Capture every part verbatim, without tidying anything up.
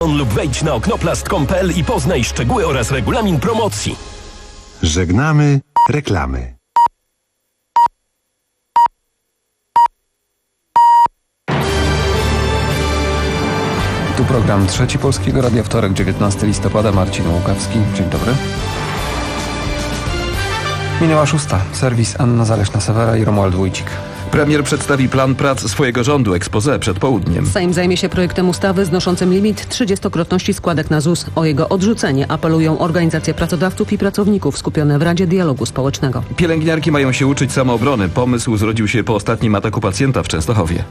lub wejdź na oknoplast kropka com kropka pe el i poznaj szczegóły oraz regulamin promocji. Żegnamy reklamy. Tu program Trzeci Polskiego Radia, wtorek, dziewiętnastego listopada. Marcin Łukawski. Dzień dobry. Minęła szósta. Serwis Anna Zaleśna-Sewera i Romuald Wójcik. Premier przedstawi plan prac swojego rządu, exposé przed południem. Sejm zajmie się projektem ustawy znoszącym limit trzydziestokrotności składek na Z U S. O jego odrzucenie apelują organizacje pracodawców i pracowników skupione w Radzie Dialogu Społecznego. Pielęgniarki mają się uczyć samoobrony. Pomysł zrodził się po ostatnim ataku pacjenta w Częstochowie.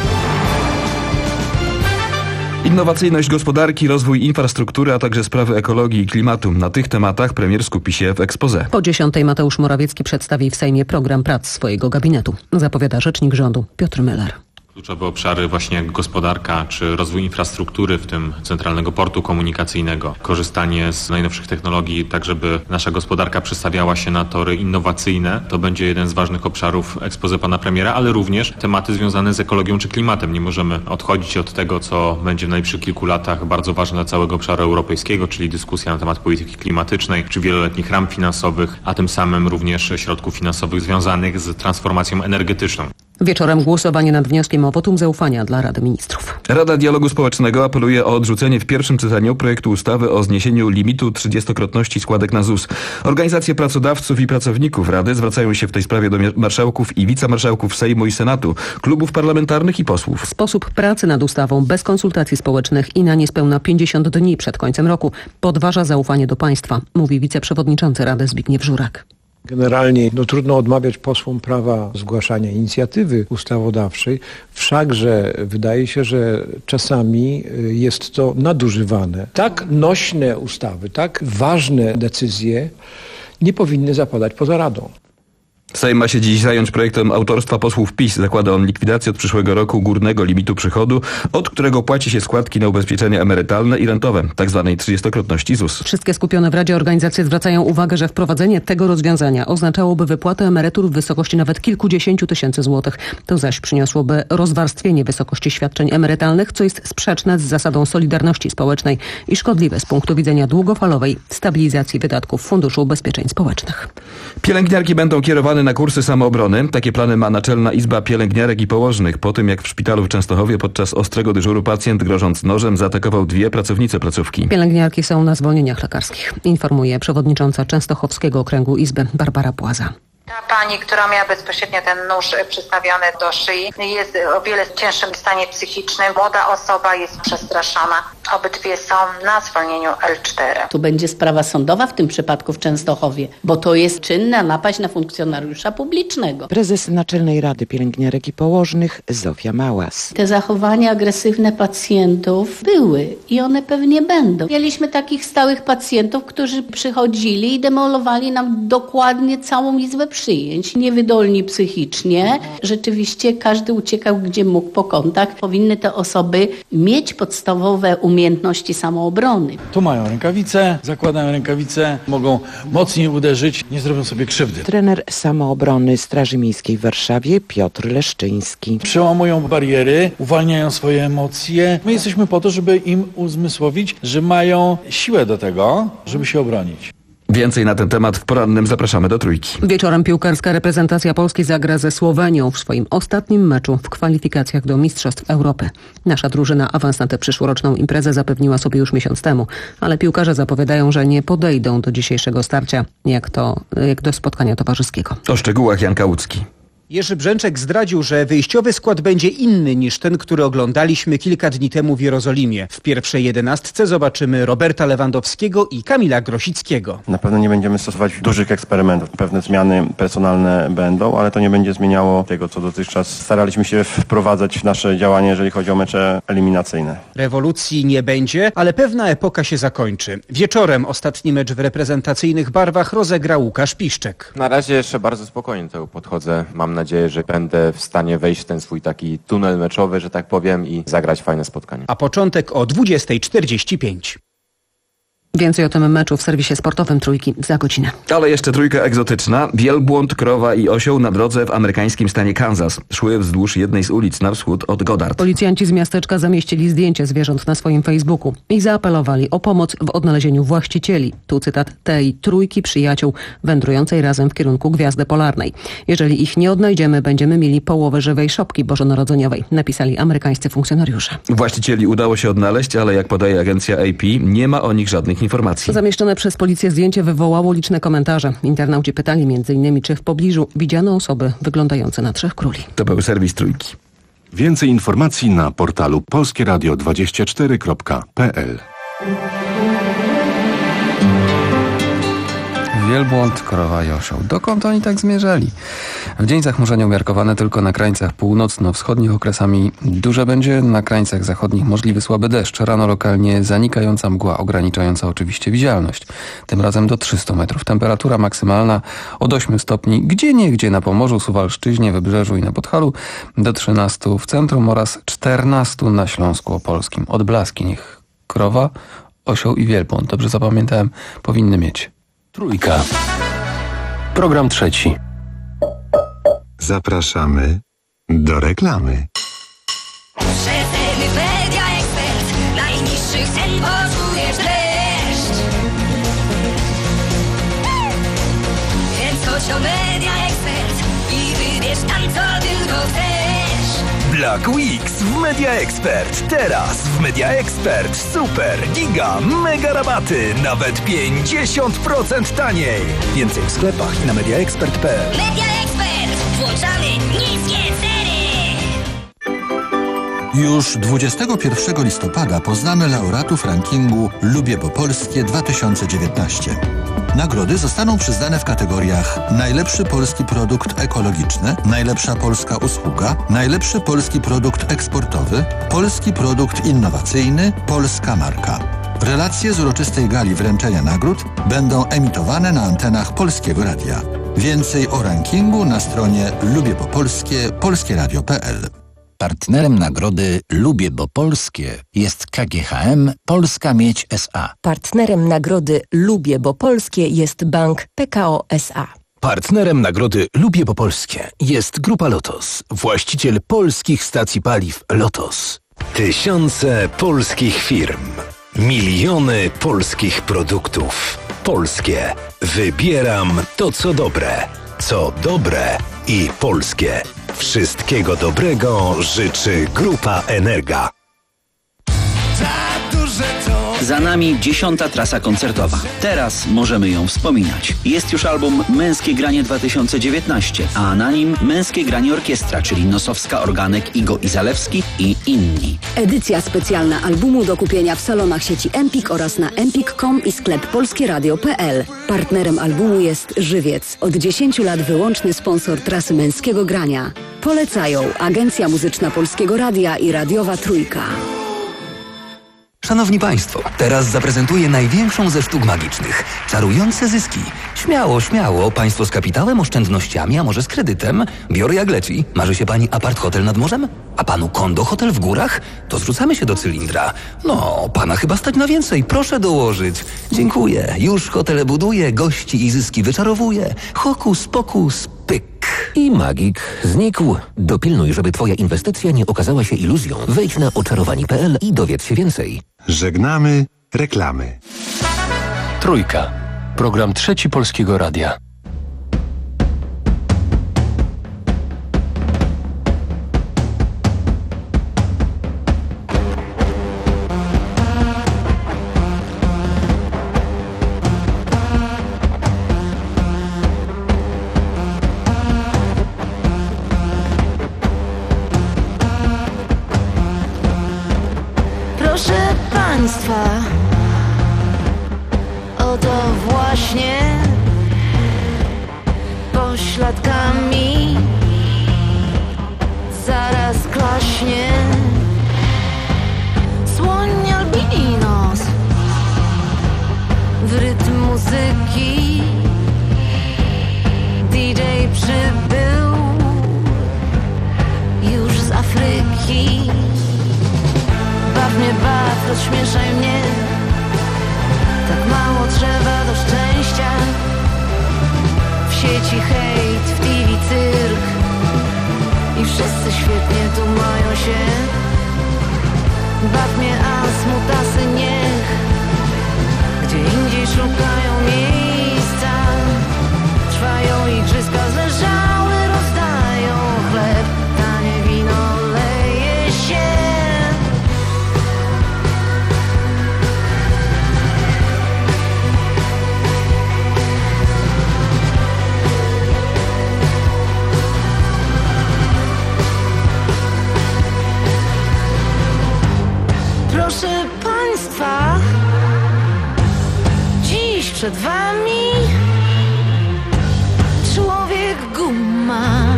Innowacyjność gospodarki, rozwój infrastruktury, a także sprawy ekologii i klimatu. Na tych tematach premier skupi się w exposé. Po dziesiątej Mateusz Morawiecki przedstawi w Sejmie program prac swojego gabinetu. Zapowiada rzecznik rządu Piotr Müller. Kluczowe obszary właśnie jak gospodarka czy rozwój infrastruktury, w tym centralnego portu komunikacyjnego, korzystanie z najnowszych technologii, tak żeby nasza gospodarka przestawiała się na tory innowacyjne. To będzie jeden z ważnych obszarów exposé pana premiera, ale również tematy związane z ekologią czy klimatem. Nie możemy odchodzić od tego, co będzie w najbliższych kilku latach bardzo ważne dla całego obszaru europejskiego, czyli dyskusja na temat polityki klimatycznej czy wieloletnich ram finansowych, a tym samym również środków finansowych związanych z transformacją energetyczną. Wieczorem głosowanie nad wnioskiem o wotum zaufania dla Rady Ministrów. Rada Dialogu Społecznego apeluje o odrzucenie w pierwszym czytaniu projektu ustawy o zniesieniu limitu trzydziestokrotności składek na Z U S. Organizacje pracodawców i pracowników Rady zwracają się w tej sprawie do marszałków i wicemarszałków Sejmu i Senatu, klubów parlamentarnych i posłów. Sposób pracy nad ustawą bez konsultacji społecznych i na niespełna pięćdziesiąt dni przed końcem roku podważa zaufanie do państwa, mówi wiceprzewodniczący Rady Zbigniew Żurak. Generalnie no, trudno odmawiać posłom prawa zgłaszania inicjatywy ustawodawczej, wszakże wydaje się, że czasami jest to nadużywane. Tak nośne ustawy, tak ważne decyzje nie powinny zapadać poza Radą. Sejm ma się dziś zająć projektem autorstwa posłów PiS. Zakłada on likwidację od przyszłego roku górnego limitu przychodu, od którego płaci się składki na ubezpieczenia emerytalne i rentowe, tzw. trzydziestokrotności Z U S. Wszystkie skupione w Radzie organizacje zwracają uwagę, że wprowadzenie tego rozwiązania oznaczałoby wypłatę emerytur w wysokości nawet kilkudziesięciu tysięcy złotych. To zaś przyniosłoby rozwarstwienie wysokości świadczeń emerytalnych, co jest sprzeczne z zasadą solidarności społecznej i szkodliwe z punktu widzenia długofalowej stabilizacji wydatków Funduszu Ubezpieczeń Społecznych. Pielęgniarki będą kierowane na kursy samoobrony. Takie plany ma Naczelna Izba Pielęgniarek i Położnych po tym, jak w szpitalu w Częstochowie podczas ostrego dyżuru pacjent, grożąc nożem, zaatakował dwie pracownice placówki. Pielęgniarki są na zwolnieniach lekarskich, informuje przewodnicząca Częstochowskiego Okręgu Izby Barbara Płaza. Ta pani, która miała bezpośrednio ten nóż przystawiony do szyi, jest o wiele cięższym stanie psychicznym. Młoda osoba jest przestraszona. Obydwie są na zwolnieniu L cztery. Tu będzie sprawa sądowa w tym przypadku w Częstochowie, bo to jest czynna napaść na funkcjonariusza publicznego. Prezes Naczelnej Rady Pielęgniarek i Położnych Zofia Małas. Te zachowania agresywne pacjentów były i one pewnie będą. Mieliśmy takich stałych pacjentów, którzy przychodzili i demolowali nam dokładnie całą izbę przyjęć. Niewydolni psychicznie. Rzeczywiście każdy uciekał gdzie mógł po kątach. Powinny te osoby mieć podstawowe umiejętności samoobrony. Tu mają rękawice, zakładają rękawice, mogą mocniej uderzyć, nie zrobią sobie krzywdy. Trener samoobrony Straży Miejskiej w Warszawie Piotr Leszczyński. Przełamują bariery, uwalniają swoje emocje. My jesteśmy po to, żeby im uzmysłowić, że mają siłę do tego, żeby się obronić. Więcej na ten temat w porannym zapraszamy do Trójki. Wieczorem piłkarska reprezentacja Polski zagra ze Słowenią w swoim ostatnim meczu w kwalifikacjach do Mistrzostw Europy. Nasza drużyna awans na tę przyszłoroczną imprezę zapewniła sobie już miesiąc temu, ale piłkarze zapowiadają, że nie podejdą do dzisiejszego starcia, jak, to, jak do spotkania towarzyskiego. O szczegółach Jan Kałucki. Jerzy Brzęczek zdradził, że wyjściowy skład będzie inny niż ten, który oglądaliśmy kilka dni temu w Jerozolimie. W pierwszej jedenastce zobaczymy Roberta Lewandowskiego i Kamila Grosickiego. Na pewno nie będziemy stosować dużych eksperymentów. Pewne zmiany personalne będą, ale to nie będzie zmieniało tego, co dotychczas staraliśmy się wprowadzać w nasze działanie, jeżeli chodzi o mecze eliminacyjne. Rewolucji nie będzie, ale pewna epoka się zakończy. Wieczorem ostatni mecz w reprezentacyjnych barwach rozegra Łukasz Piszczek. Na razie jeszcze bardzo spokojnie do tego podchodzę. Mam nadzieję, że będę w stanie wejść w ten swój taki tunel meczowy, że tak powiem, i zagrać fajne spotkanie. A początek o dwudziestej czterdzieści pięć. Więcej o tym meczu w serwisie sportowym Trójki za godzinę. Ale jeszcze trójka egzotyczna. Wielbłąd, krowa i osioł na drodze w amerykańskim stanie Kansas. Szły wzdłuż jednej z ulic na wschód od Goddard. Policjanci z miasteczka zamieścili zdjęcie zwierząt na swoim Facebooku i zaapelowali o pomoc w odnalezieniu właścicieli. Tu cytat tej trójki przyjaciół wędrującej razem w kierunku Gwiazdy Polarnej. Jeżeli ich nie odnajdziemy, będziemy mieli połowę żywej szopki bożonarodzeniowej, napisali amerykańscy funkcjonariusze. Właścicieli udało się odnaleźć, ale jak podaje agencja A P, nie ma o nich żadnych informacji. Zamieszczone przez policję zdjęcie wywołało liczne komentarze. Internauci pytali między innymi, czy w pobliżu widziano osoby wyglądające na trzech króli. To był serwis Trójki. Więcej informacji na portalu polskie radio dwadzieścia cztery kropka p l. Wielbłąd, krowa i osioł. Dokąd oni tak zmierzali? W dzień zachmurzenia umiarkowane tylko na krańcach północno-wschodnich, okresami duże będzie, na krańcach zachodnich możliwy słaby deszcz. Rano lokalnie zanikająca mgła, ograniczająca oczywiście widzialność. Tym razem do trzystu metrów. Temperatura maksymalna od ośmiu stopni, gdzieniegdzie na Pomorzu, Suwalszczyźnie, Wybrzeżu i na Podhalu, do trzynastu w centrum oraz czternastu na Śląsku Opolskim. Odblaski niech krowa, osioł i wielbłąd, dobrze zapamiętałem, powinny mieć. Trójka. Program trzeci. Zapraszamy do reklamy. Rzetelny Media Expert. Najniższych cen poczujesz dreszcz. Więc chodź do Media Expert i wybierz tam, co tylko chcesz. Black Weeks w Media Expert. Teraz w Media Expert super, giga, mega rabaty. Nawet pięćdziesiąt procent taniej. Więcej w sklepach i na mediaexpert kropka p l. Media Expert. Włączamy niskie ceny. Już dwudziestego pierwszego listopada poznamy laureatów rankingu Lubię Bo Polskie dwa tysiące dziewiętnaście. Nagrody zostaną przyznane w kategoriach najlepszy polski produkt ekologiczny, najlepsza polska usługa, najlepszy polski produkt eksportowy, polski produkt innowacyjny, polska marka. Relacje z uroczystej gali wręczenia nagród będą emitowane na antenach Polskiego Radia. Więcej o rankingu na stronie lubię bo polskie polskie radio kropka p l. Partnerem nagrody Lubię Bo Polskie jest K G H M Polska Miedź S A. Partnerem nagrody Lubię Bo Polskie jest Bank P K O S A. Partnerem nagrody Lubię Bo Polskie jest Grupa Lotos, właściciel polskich stacji paliw Lotos. Tysiące polskich firm, miliony polskich produktów. Polskie. Wybieram to, co dobre. Co dobre i polskie. Wszystkiego dobrego życzy Grupa Energa. Za nami dziesiąta trasa koncertowa. Teraz możemy ją wspominać. Jest już album Męskie Granie dwa tysiące dziewiętnaście, a na nim Męskie Granie Orkiestra, czyli Nosowska, Organek, Igo i Zalewski i inni. Edycja specjalna albumu do kupienia w salonach sieci Empik oraz na empik kropka com i sklep polskie radio kropka p l. Partnerem albumu jest Żywiec. Od dziesięciu lat wyłączny sponsor trasy Męskiego Grania. Polecają Agencja Muzyczna Polskiego Radia i Radiowa Trójka. Szanowni Państwo, teraz zaprezentuję największą ze sztuk magicznych. Czarujące zyski. Śmiało, śmiało. Państwo z kapitałem, oszczędnościami, a może z kredytem. Biorę jak leci. Marzy się Pani apart hotel nad morzem? A Panu kondo hotel w górach? To zrzucamy się do cylindra. No, Pana chyba stać na więcej. Proszę dołożyć. Dziękuję. Już hotele buduję, gości i zyski wyczarowuję. Hokus pokus, pyk. I magik znikł. Dopilnuj, żeby Twoja inwestycja nie okazała się iluzją. Wejdź na oczarowani kropka p l i dowiedz się więcej. Żegnamy reklamy. Trójka. Program trzeci Polskiego Radia. Proszę Państwa, oto właśnie pośladkami zaraz klaśnie słoń albinos w rytm muzyki. D J przybył już z Afryki. Baw mnie, baw, rozśmieszaj mnie, tak trzeba do szczęścia. W sieci hejt, w T V cyrk i wszyscy świetnie tu mają się. Baw mnie, a smutasy niech gdzie indziej szukają miejsca. Trwają igrzyska, zleżały rozdają chleb, tanie wino leje się. Proszę Państwa, dziś przed Wami człowiek guma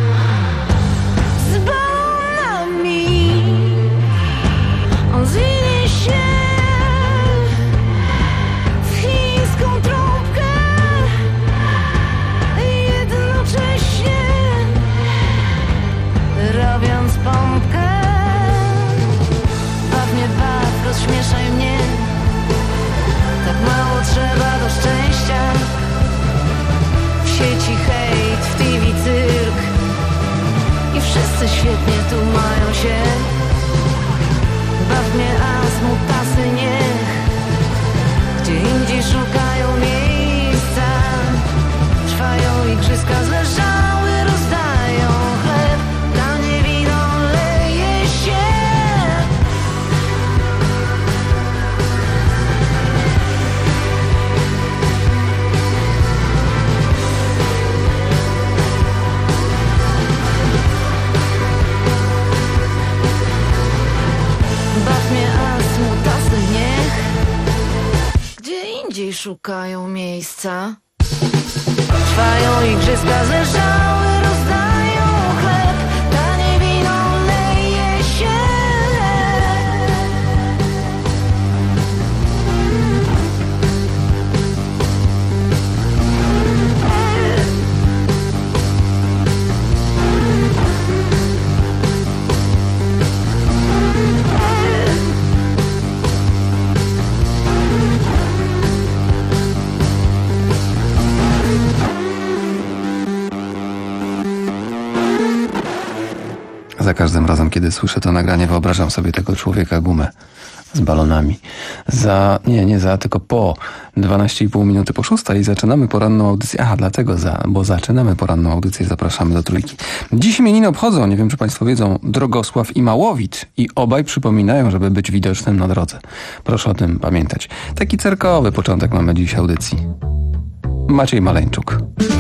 z balonami. On zwinie się w chińską trąbkę jednocześnie robiąc pompkę. Baw mnie, baw, rozśmieszaj mnie. Tak mało trzeba do szczęścia. W sieci hejt, w T V cyrk i wszyscy świetnie tu mają się. Baw mnie, a smutasy niech gdzie indziej szukają miejsca. Trwają igrzyska, zleżały rozdają chleb, tanie wino leje się. Baw mnie, a smutasy niech gdzie indziej szukają miejsca. Trwają igrzyska, zleżały rozdają chleb, tanie wino leje się. Za każdym razem, kiedy słyszę to nagranie, wyobrażam sobie tego człowieka gumę z balonami. Za, nie, nie za, tylko po dwanaście i pół minuty po szóstej zaczynamy poranną audycję. Aha, dlatego za, bo zaczynamy poranną audycję, zapraszamy do Trójki. Dziś imieniny obchodzą, nie wiem czy Państwo wiedzą, Drogosław i Małowit i obaj przypominają, żeby być widocznym na drodze. Proszę o tym pamiętać. Taki cerkowy początek mamy dziś audycji. Maciej Maleńczuk.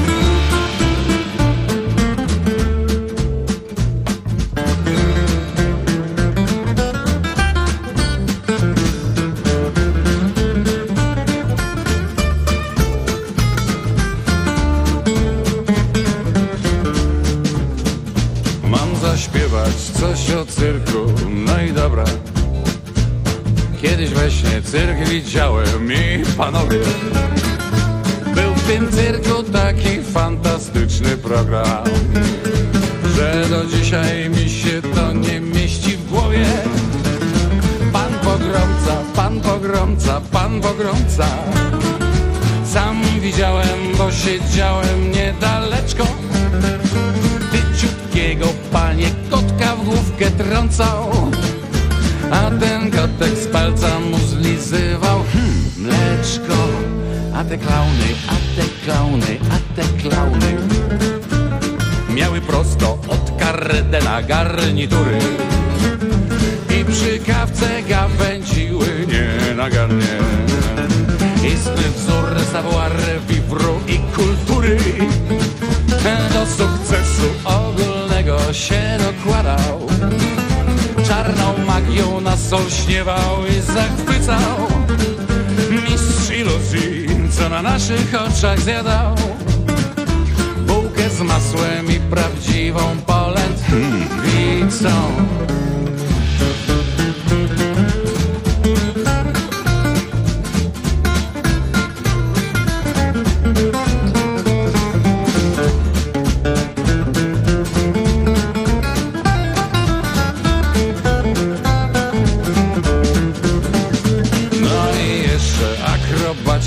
Zaśpiewać coś o cyrku, no i dobra. Kiedyś we śnie cyrk widziałem i panowie, był w tym cyrku taki fantastyczny program, że do dzisiaj mi się to nie mieści w głowie. Pan pogromca, pan pogromca, pan pogromca. Sam widziałem, bo siedziałem niedaleczko. Tyciutkiego panie kotka w główkę trącał, a ten kotek z palca mu zlizywał hmm, mleczko. A te klauny, a te klauny, a te klauny miały prosto od Kardena garnitury i przy kawce gawędziły nienagannie. Istny wzór savoir vivre i kultury do sukcesu ogólnego się dokładał. Czarną magią nas olśniewał i zachwycał. Mistrz iluzji, co na naszych oczach zjadał bułkę z masłem i prawdziwą polędwicą.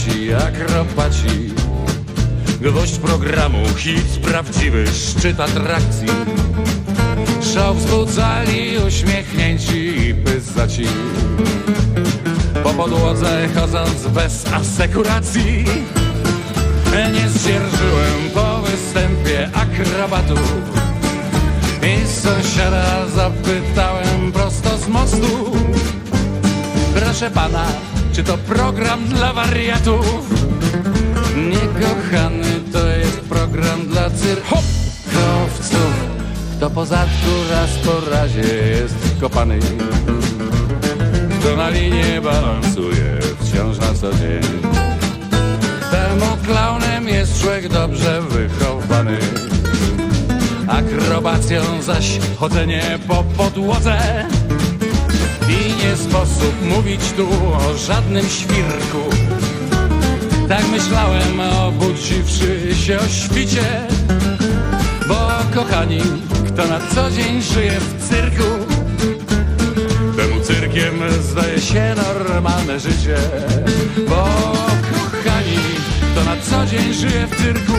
leci akrobaci. Gwoźdź programu, hit prawdziwy, szczyt atrakcji. Szał wzbudzali uśmiechnięci i pyzaci. Po podłodze chodząc bez asekuracji. Nie zdzierżyłem po występie akrobatów. I sąsiada zapytałem prosto z mostu: proszę pana, czy to program dla wariatów? Nie, kochany, to jest program dla cyrkowców. Kto po zadku raz po razie jest kopany, kto na linie balansuje wciąż na co dzień. Temu klaunem jest człowiek dobrze wychowany. Akrobacją zaś chodzenie po podłodze. I nie sposób mówić tu o żadnym świrku. Tak myślałem, obudziwszy się o świcie. Bo kochani, kto na co dzień żyje w cyrku, temu cyrkiem zdaje się normalne życie. Bo kochani, kto na co dzień żyje w cyrku,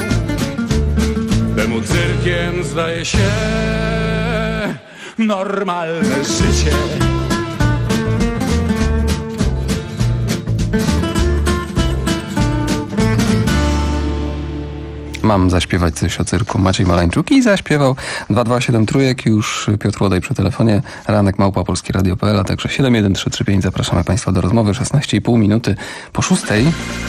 temu cyrkiem zdaje się normalne życie. Mam zaśpiewać coś o cyrku. Maciej Malańczuk i zaśpiewał. dwa dwa siedem trójek, już Piotr Łodej przy telefonie. Ranek małpa polskie radio kropka p l, a także siedem jeden trzy trzy pięć. Zapraszamy Państwa do rozmowy. szesnaście i pół minuty po szóstej.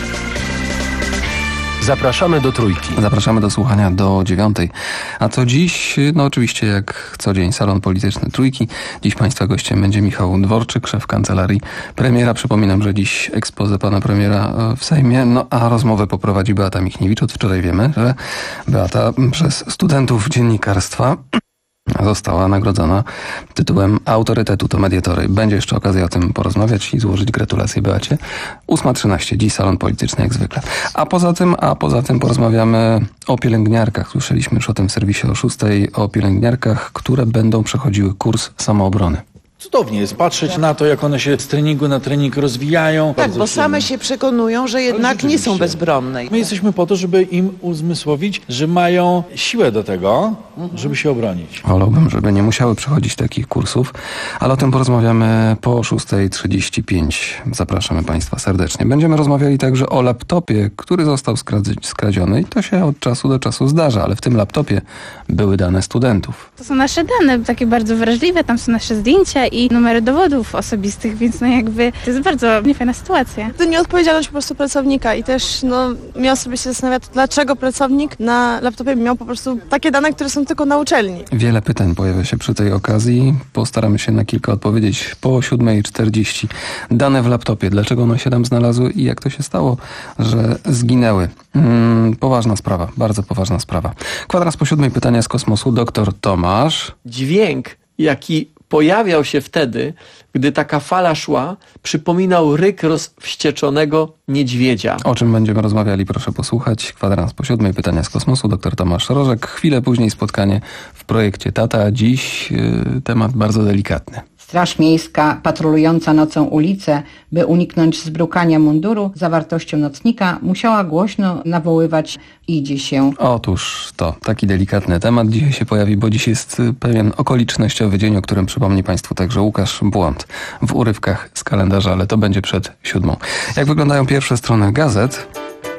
Zapraszamy do trójki. Zapraszamy do słuchania do dziewiątej. A co dziś? No oczywiście jak co dzień salon polityczny Trójki. Dziś Państwa gościem będzie Michał Dworczyk, szef kancelarii premiera. Przypominam, że dziś expose pana premiera w Sejmie. No a rozmowę poprowadzi Beata Michniewicz. Od wczoraj wiemy, że Beata przez studentów dziennikarstwa została nagrodzona tytułem autorytetu to mediatory. Będzie jeszcze okazja o tym porozmawiać i złożyć gratulacje Beacie. ósma trzynaście, dziś salon polityczny jak zwykle. A poza tym, a poza tym porozmawiamy o pielęgniarkach. Słyszeliśmy już o tym w serwisie o szóstej, o pielęgniarkach, które będą przechodziły kurs samoobrony. Cudownie jest patrzeć na to, jak one się z treningu na trening rozwijają. Tak, bo same się przekonują, że jednak nie są bezbronne. My jesteśmy po to, żeby im uzmysłowić, że mają siłę do tego, żeby się obronić. Wolałbym, żeby nie musiały przechodzić takich kursów, ale o tym porozmawiamy po szóstej trzydzieści pięć. Zapraszamy Państwa serdecznie. Będziemy rozmawiali także o laptopie, który został skradziony i to się od czasu do czasu zdarza, ale w tym laptopie były dane studentów. To są nasze dane, takie bardzo wrażliwe, tam są nasze zdjęcia i numery dowodów osobistych, więc no jakby to jest bardzo niefajna sytuacja. To nieodpowiedzialność po prostu pracownika i też no miał sobie się zastanawiać, dlaczego pracownik na laptopie miał po prostu takie dane, które są tylko na uczelni. Wiele pytań pojawia się przy tej okazji. Postaramy się na kilka odpowiedzieć po siódmej czterdzieści. Dane w laptopie, dlaczego one się tam znalazły i jak to się stało, że zginęły. Hmm, poważna sprawa, bardzo poważna sprawa. Kwadrans po siódmej, pytania z kosmosu. Doktor Tomasz. Dźwięk, jaki pojawiał się wtedy, gdy taka fala szła, przypominał ryk rozwścieczonego niedźwiedzia. O czym będziemy rozmawiali, proszę posłuchać. Kwadrans po siódmej, pytania z kosmosu. Doktor Tomasz Rożek. Chwilę później spotkanie w projekcie Tata. Dziś yy, temat bardzo delikatny. Straż Miejska patrolująca nocą ulicę, by uniknąć zbrukania munduru zawartością nocnika, musiała głośno nawoływać idzie się. Otóż to, taki delikatny temat dzisiaj się pojawi, bo dziś jest pewien okolicznościowy dzień, o którym przypomni Państwu także Łukasz Błąd w urywkach z kalendarza, ale to będzie przed siódmą. Jak wyglądają pierwsze strony gazet?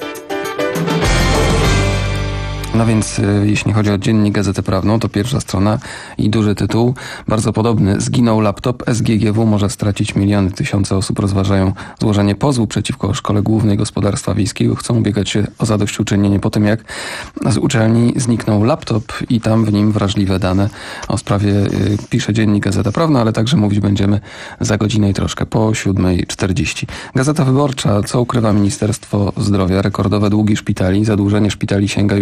No więc jeśli chodzi o dziennik Gazetę Prawną, to pierwsza strona i duży tytuł, bardzo podobny. Zginął laptop, S G G W może stracić miliony. Tysiące osób rozważają złożenie pozwu przeciwko Szkole Głównej Gospodarstwa Wiejskiego. Chcą ubiegać się o zadośćuczynienie po tym, jak z uczelni zniknął laptop i tam w nim wrażliwe dane. O sprawie y, pisze dziennik Gazeta Prawna, ale także mówić będziemy za godzinę i troszkę po siódmej czterdzieści. Gazeta Wyborcza, co ukrywa Ministerstwo Zdrowia? Rekordowe długi szpitali. Zadłużenie szpitali sięga już cztery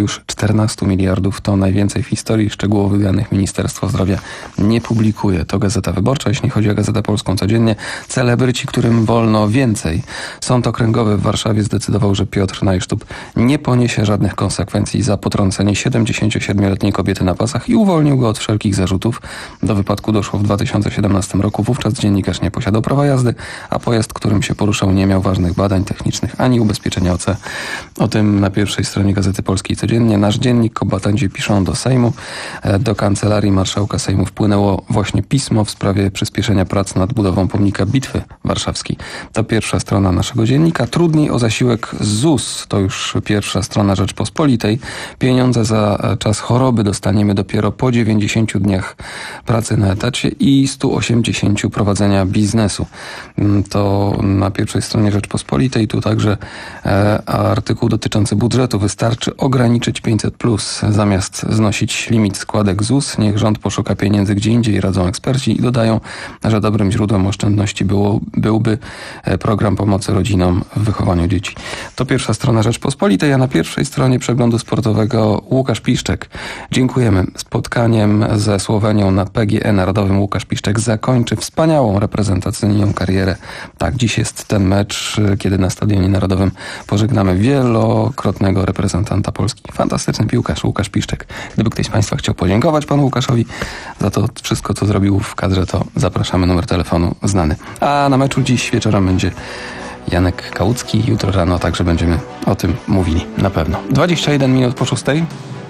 czternastu miliardów to najwięcej w historii. Szczegółowych danych Ministerstwo Zdrowia nie publikuje. To Gazeta Wyborcza. Jeśli chodzi o Gazetę Polską codziennie, celebryci, którym wolno więcej. Sąd Okręgowy w Warszawie zdecydował, że Piotr Najsztub nie poniesie żadnych konsekwencji za potrącenie siedemdziesięciosiedmioletniej kobiety na pasach i uwolnił go od wszelkich zarzutów. Do wypadku doszło w dwa tysiące siedemnastym roku. Wówczas dziennikarz nie posiadał prawa jazdy, a pojazd, którym się poruszał, nie miał ważnych badań technicznych ani ubezpieczenia O C. O tym na pierwszej stronie Gazety Polskiej codziennie. Nasz dziennik, kombatanci piszą do Sejmu. Do Kancelarii Marszałka Sejmu wpłynęło właśnie pismo w sprawie przyspieszenia prac nad budową pomnika Bitwy Warszawskiej. To pierwsza strona naszego dziennika. Trudniej o zasiłek z Z U S. To już pierwsza strona Rzeczpospolitej. Pieniądze za czas choroby dostaniemy dopiero po dziewięćdziesięciu dniach pracy na etacie i stu osiemdziesięciu prowadzenia biznesu. To na pierwszej stronie Rzeczpospolitej. Tu także e, artykuł dotyczący budżetu. Wystarczy ograniczyć pięćset plus zamiast znosić limit składek Z U S. Niech rząd poszuka pieniędzy gdzie indziej, radzą eksperci i dodają, że dobrym źródłem oszczędności było, byłby program pomocy rodzinom w wychowaniu dzieci. To pierwsza strona Rzeczpospolitej, a na pierwszej stronie przeglądu sportowego Łukasz Piszczek. Dziękujemy. Spotkaniem ze Słowenią na P G E Narodowym Łukasz Piszczek zakończy wspaniałą reprezentacyjną karierę. Tak, dziś jest ten mecz, kiedy na Stadionie Narodowym pożegnamy wielokrotnego reprezentanta Polski. Fantastyczny piłkarz Łukasz Piszczek. Gdyby ktoś z Państwa chciał podziękować panu Łukaszowi za to wszystko, co zrobił w kadrze, to zapraszamy, numer telefonu znany. A na meczu dziś wieczorem będzie Janek Kałucki. Jutro rano także będziemy o tym mówili. Na pewno. dwadzieścia jeden minut po szóstej.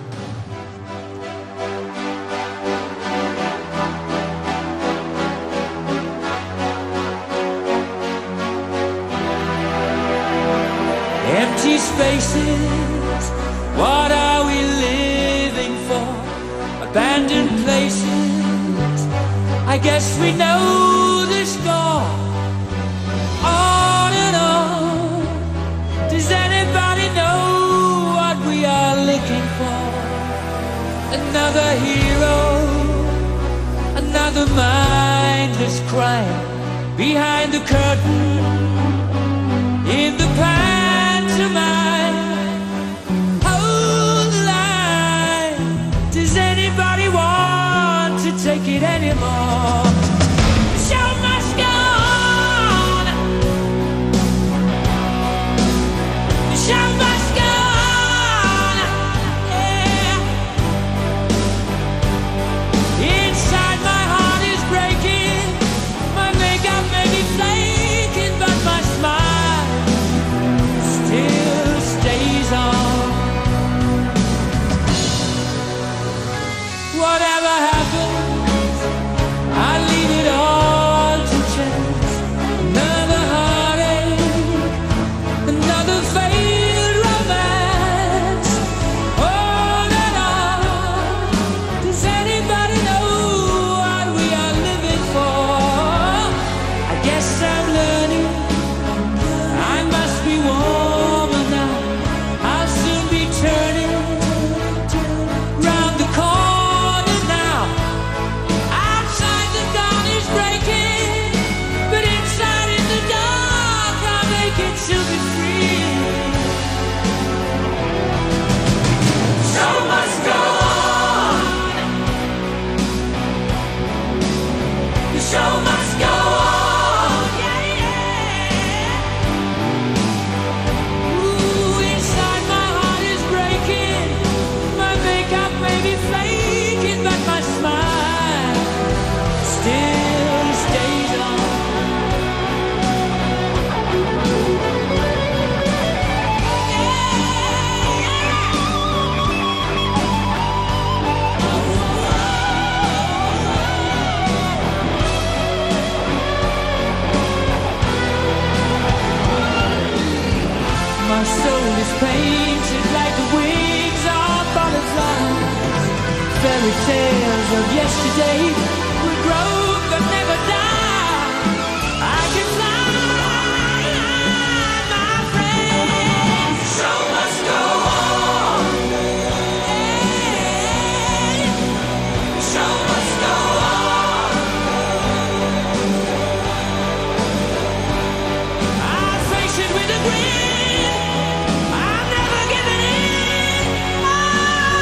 Empty spaces, what are we living for? Abandoned places, I guess we know the score. On and on, does anybody know what we are looking for? Another hero, another mindless crime, behind the curtain, in the pantomime. Hold the line, does anybody want to take it anymore? The show must go on, the show must go on, yeah. Inside my heart is breaking, my makeup may be flaking, but my smile still stays on. Whatever happens, I leave it all to chance. Another heartache, another failed romance. On and on, does anybody know what we are living for? I guess I'm learning, I must be warmer now. I'll soon be turning round the corner now. Outside the dawn is breaking, but inside in the dark I'll make it to be free. Show must go on, the show must go on, yeah, yeah. Ooh, inside my heart is breaking, my makeup may be flaking, but my smile still stays on. My soul is painted like the wings of butterflies. Fairy tales of yesterday will grow but never die. I can fly, my friend. The show must go on. The show must go on. I face it with a grin. I'm never giving in. Oh,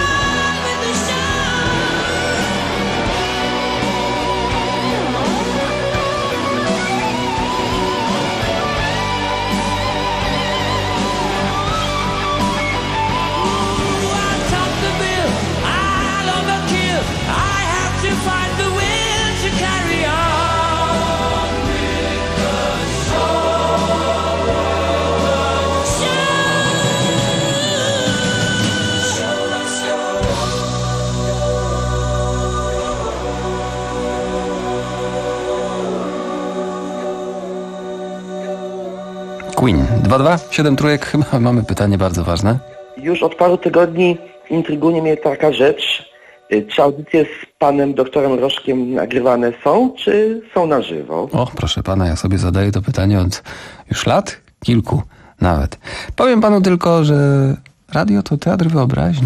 Queen. dwa dwa siedem trójek. Chyba mamy pytanie bardzo ważne. Już od paru tygodni intryguje mnie taka rzecz. Czy audycje z panem doktorem Rożkiem nagrywane są, czy są na żywo? O, proszę pana, ja sobie zadaję to pytanie od już lat, kilku nawet. Powiem panu tylko, że radio to teatr wyobraźni.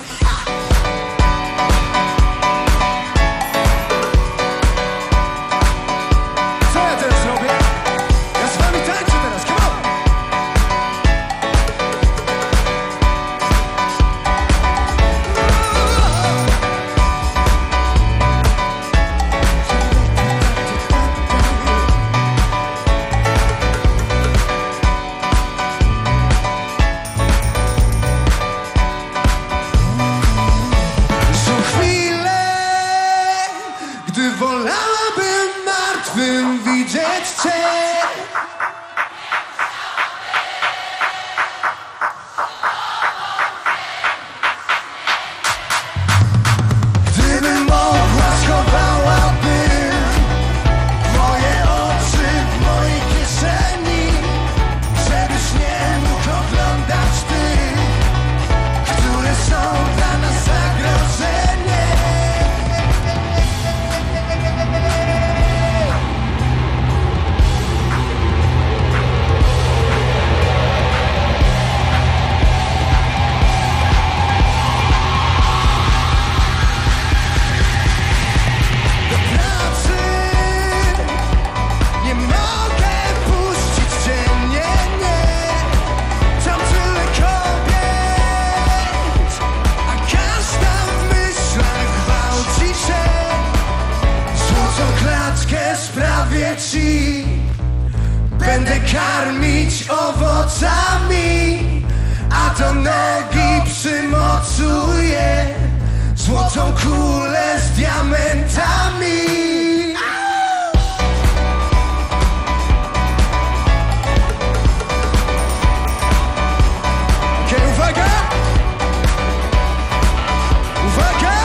Będę karmić owocami, a do nogi przymocuję złotą kulę z diamentami. Okej, uwaga! Uwaga!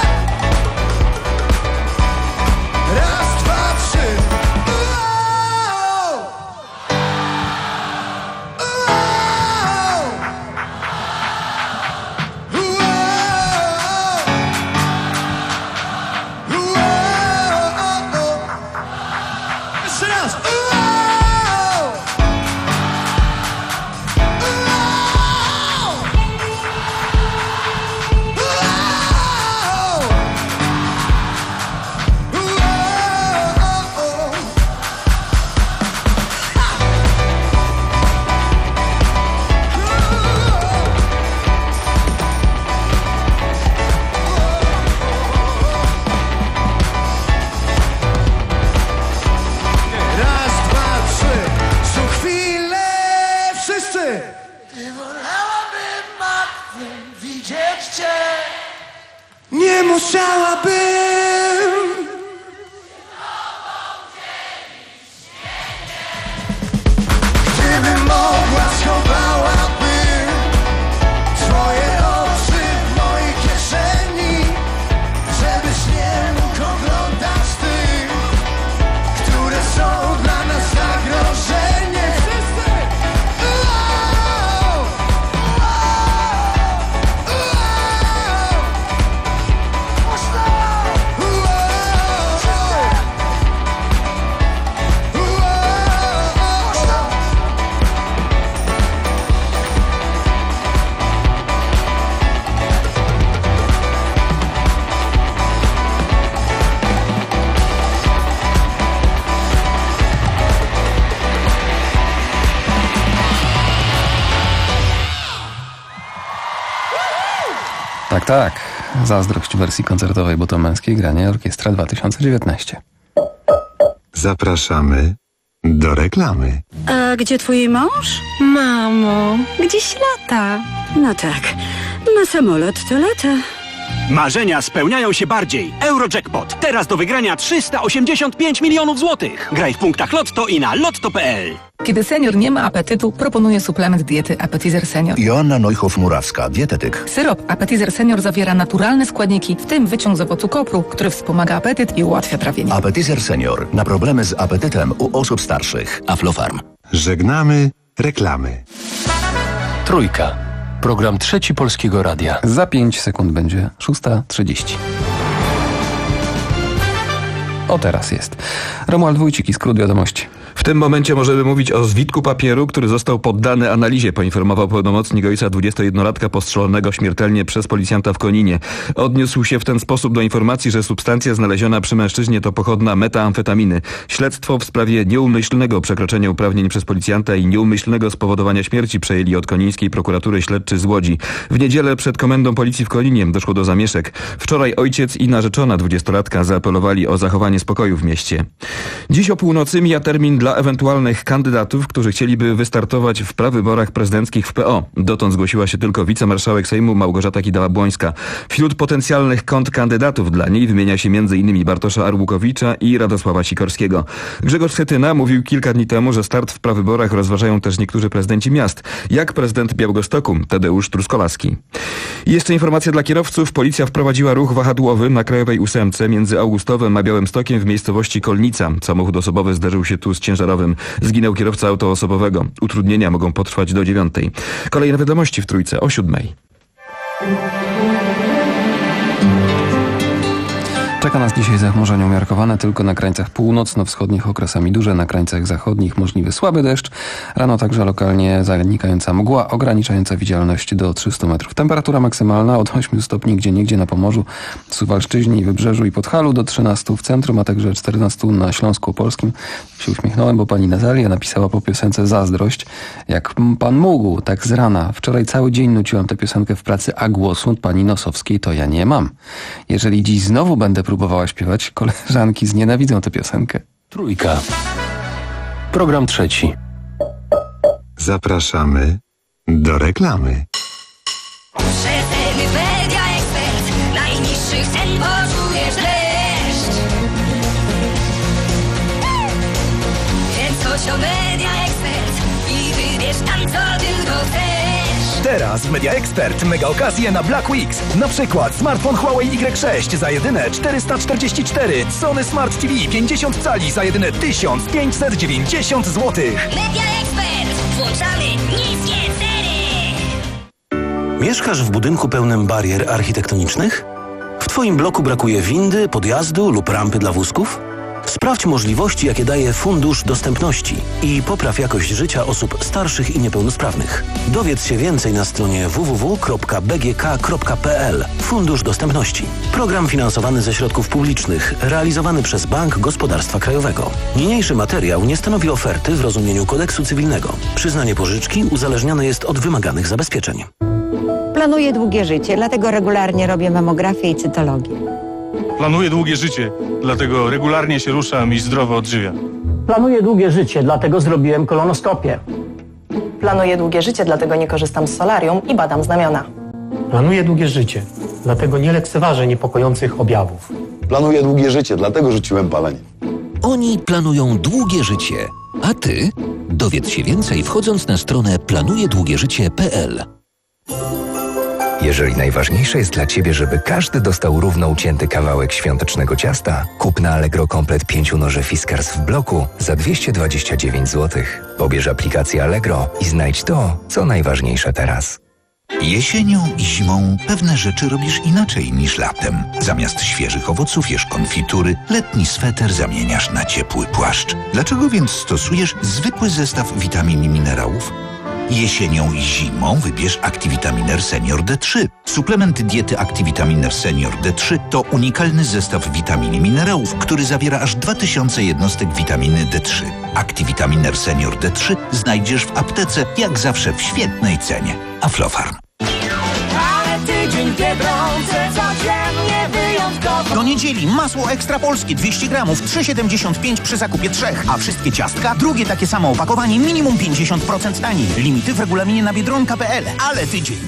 Raz, dwa, trzy. Nie musiałabym. Gdybym mogła, schowałabym twoje oczy w mojej kieszeni, żebyś nie mógł oglądać tych, które są dla nas zagrożeniem. Wszyscy! Tak, tak. Zazdrość w wersji koncertowej, bo to Męskie Granie Orkiestra dwa tysiące dziewiętnaście. Zapraszamy do reklamy. A gdzie twój mąż? Mamo, gdzieś lata. No tak, na samolot to lata. Marzenia spełniają się bardziej. Eurojackpot. Teraz do wygrania trzysta osiemdziesiąt pięć milionów złotych. Graj w punktach Lotto i na lotto kropka p l. Kiedy senior nie ma apetytu, proponuję suplement diety Appetizer Senior. Joanna Neuhoff-Murawska, dietetyk. Syrop Appetizer Senior zawiera naturalne składniki, w tym wyciąg z owocu kopru, który wspomaga apetyt i ułatwia trawienie. Appetizer Senior. Na problemy z apetytem u osób starszych. Aflofarm. Żegnamy Reklamy. Trójka. Program Trzeci Polskiego Radia. Za pięć sekund będzie szósta trzydzieści. O, teraz jest. Romuald Wójcik i skrót wiadomości. W tym momencie możemy mówić o zwitku papieru, który został poddany analizie, poinformował pełnomocnik ojca dwudziestojednolatka postrzelonego śmiertelnie przez policjanta w Koninie. Odniósł się w ten sposób do informacji, że substancja znaleziona przy mężczyźnie to pochodna metamfetaminy. Śledztwo w sprawie nieumyślnego przekroczenia uprawnień przez policjanta i nieumyślnego spowodowania śmierci przejęli od konińskiej prokuratury śledczy z Łodzi. W niedzielę przed komendą policji w Koninie doszło do zamieszek. Wczoraj ojciec i narzeczona dwudziestolatka zaapelowali o zachowanie spokoju w mieście. Dziś o północy mija termin dla ewentualnych kandydatów, którzy chcieliby wystartować w prawyborach prezydenckich w P O. Dotąd zgłosiła się tylko wicemarszałek Sejmu Małgorzata Kidawa-Błońska. Wśród potencjalnych kontrkandydatów dla niej wymienia się między innymi Bartosza Arłukowicza i Radosława Sikorskiego. Grzegorz Schetyna mówił kilka dni temu, że start w prawyborach rozważają też niektórzy prezydenci miast, jak prezydent Białegostoku Tadeusz Truskolaski. I jeszcze informacja dla kierowców. Policja wprowadziła ruch wahadłowy na Krajowej Ósemce między Augustowem a Białymstokiem w miejscowości Kolnica. Samochód osobowy zderzył się tu z ciężarowym. Zginął kierowca auto osobowego. Utrudnienia mogą potrwać do dziewiątej. Kolejne wiadomości w Trójce o siódmej. Czeka nas dzisiaj zachmurzenie umiarkowane tylko na krańcach północno-wschodnich, okresami duże, na krańcach zachodnich możliwy słaby deszcz. Rano także lokalnie zanikająca mgła, ograniczająca widzialność do trzystu metrów. Temperatura maksymalna od ośmiu stopni gdzieniegdzie na Pomorzu, w Suwalszczyźnie, Wybrzeżu i Podhalu do trzynastu w centrum, a także czternastu na Śląsku Opolskim. Się uśmiechnąłem, bo pani Nazalia napisała po piosence Zazdrość. Jak pan mógł, tak z rana. Wczoraj cały dzień nuciłam tę piosenkę w pracy, a głosu pani Nosowskiej to ja nie mam. Jeżeli dziś znowu będę próbowała śpiewać, koleżanki znienawidzą tę piosenkę. Trójka. Program trzeci. Zapraszamy do reklamy. Rzetelny Media Ekspert, najniższych cen poczujesz deszcz. Więc chodź o Media Ekspert i wybierz tam, co tylko chcesz. Teraz w Media Expert mega okazje na Black Weeks. Na przykład smartfon Huawei Y sześć za jedyne czterysta czterdzieści cztery, Sony Smart T V pięćdziesiąt cali za jedyne tysiąc pięćset dziewięćdziesiąt złotych. Media Expert, włączamy niskie ceny. Mieszkasz w budynku pełnym barier architektonicznych? W Twoim bloku brakuje windy, podjazdu lub rampy dla wózków? Sprawdź możliwości, jakie daje Fundusz Dostępności i popraw jakość życia osób starszych i niepełnosprawnych. Dowiedz się więcej na stronie w w w kropka b g k kropka p l. Fundusz Dostępności. Program finansowany ze środków publicznych, realizowany przez Bank Gospodarstwa Krajowego. Niniejszy materiał nie stanowi oferty w rozumieniu kodeksu cywilnego. Przyznanie pożyczki uzależnione jest od wymaganych zabezpieczeń. Planuję długie życie, dlatego regularnie robię mamografię i cytologię. Planuję długie życie, dlatego regularnie się ruszam i zdrowo odżywiam. Planuję długie życie, dlatego zrobiłem kolonoskopię. Planuję długie życie, dlatego nie korzystam z solarium i badam znamiona. Planuję długie życie, dlatego nie lekceważę niepokojących objawów. Planuję długie życie, dlatego rzuciłem palenie. Oni planują długie życie, a ty dowiedz się więcej wchodząc na stronę planuję długie życie kropka p l. Jeżeli najważniejsze jest dla Ciebie, żeby każdy dostał równo ucięty kawałek świątecznego ciasta, kup na Allegro komplet pięciu noży Fiskars w bloku za dwieście dwadzieścia dziewięć złotych. Pobierz aplikację Allegro i znajdź to, co najważniejsze teraz. Jesienią i zimą pewne rzeczy robisz inaczej niż latem. Zamiast świeżych owoców jesz konfitury, letni sweter zamieniasz na ciepły płaszcz. Dlaczego więc stosujesz zwykły zestaw witamin i minerałów? Jesienią i zimą wybierz Activitaminer Senior D trzy. Suplement diety Activitaminer Senior D trzy to unikalny zestaw witamin i minerałów, który zawiera aż dwa tysiące jednostek witaminy D trzy. Activitaminer Senior D trzy znajdziesz w aptece, jak zawsze w świetnej cenie. Aflofarm. Ale tydzień Biedronce codziennie wyjątkowo. Do niedzieli masło ekstra polskie dwieście gramów, trzy siedemdziesiąt pięć przy zakupie trzech, a wszystkie ciastka, drugie takie samo opakowanie, minimum pięćdziesiąt procent taniej. Limity w regulaminie na biedronka kropka p l. Ale tydzień.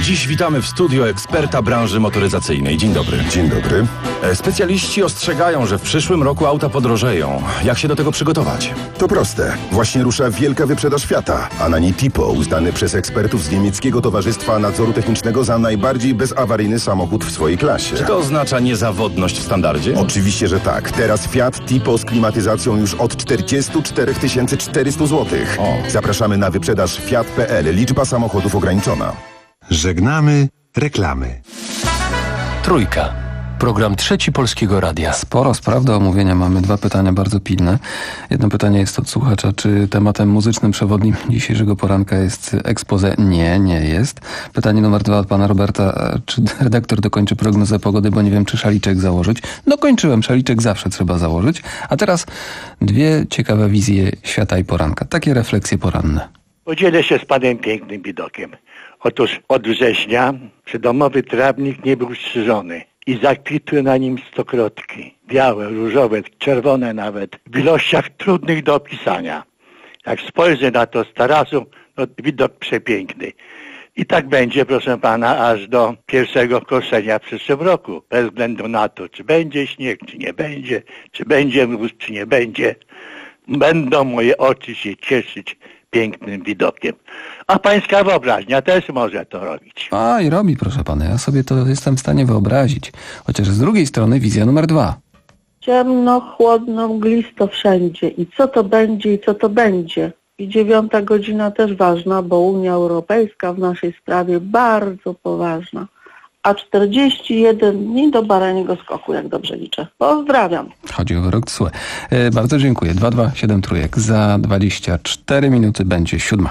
Dziś witamy w studio eksperta branży motoryzacyjnej. Dzień dobry. Dzień dobry. Specjaliści ostrzegają, że w przyszłym roku auta podrożeją. Jak się do tego przygotować? To proste. Właśnie rusza wielka wyprzedaż Fiata, a na niej Tipo, uznany przez ekspertów z niemieckiego Towarzystwa Nadzoru Technicznego za najbardziej bezawaryjny samochód w swojej klasie. Czy to oznacza niezawodność w standardzie? Oczywiście, że tak. Teraz Fiat Tipo z klimatyzacją już od czterdzieści cztery tysiące czterysta złotych. O. Zapraszamy na wyprzedaż Fiat kropka pe el. Liczba samochodów ograniczona. Żegnamy reklamy. Trójka. Program Trzeci Polskiego Radia. Sporo spraw do omówienia. Mamy dwa pytania bardzo pilne. Jedno pytanie jest od słuchacza, czy tematem muzycznym przewodnim dzisiejszego poranka jest expose? Nie, nie jest. Pytanie numer dwa od pana Roberta. Czy redaktor dokończy prognozę pogody, bo nie wiem, czy szaliczek założyć? Dokończyłem. Szaliczek zawsze trzeba założyć. A teraz dwie ciekawe wizje świata i poranka. Takie refleksje poranne. Podzielę się z panem pięknym widokiem. Otóż od września przydomowy trawnik nie był strzyżony i zakwitły na nim stokrotki. Białe, różowe, czerwone nawet, w ilościach trudnych do opisania. Jak spojrzę na to z tarasu, no widok przepiękny. I tak będzie, proszę pana, aż do pierwszego koszenia w przyszłym roku. Bez względu na to, czy będzie śnieg, czy nie będzie, czy będzie mróz, czy nie będzie. Będą moje oczy się cieszyć pięknym widokiem. A pańska wyobraźnia też może to robić. A i robi, proszę pana. Ja sobie to jestem w stanie wyobrazić. Chociaż z drugiej strony wizja numer dwa. Ciemno, chłodno, mglisto wszędzie. I co to będzie, i co to będzie? I dziewiąta godzina też ważna, bo Unia Europejska w naszej sprawie bardzo poważna. A czterdzieści jeden dni do baraniego skoku, jak dobrze liczę. Pozdrawiam. Chodzi o wyrok T S U E. E, bardzo dziękuję. dwa dwa siedem trójek. Za dwadzieścia cztery minuty będzie siódma.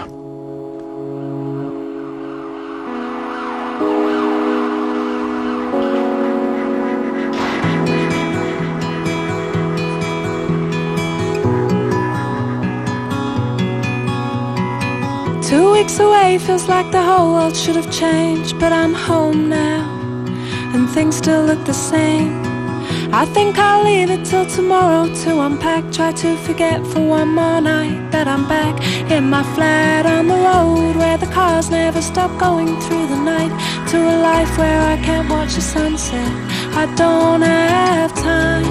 Two weeks away feels like the whole world should have changed, but I'm home now and things still look the same. I think I'll leave it till tomorrow to unpack, try to forget for one more night that I'm back in my flat on the road where the cars never stop going through the night, to a life where I can't watch the sunset. I don't have time,